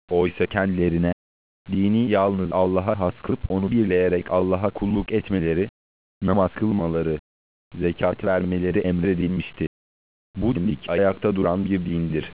Oysa kendilerine dini yalnız Allah'a has kılıp onu birleyerek Allah'a kulluk etmeleri, namaz kılmaları, zekat vermeleri emredilmişti. Bu dinlik ayakta duran bir dindir.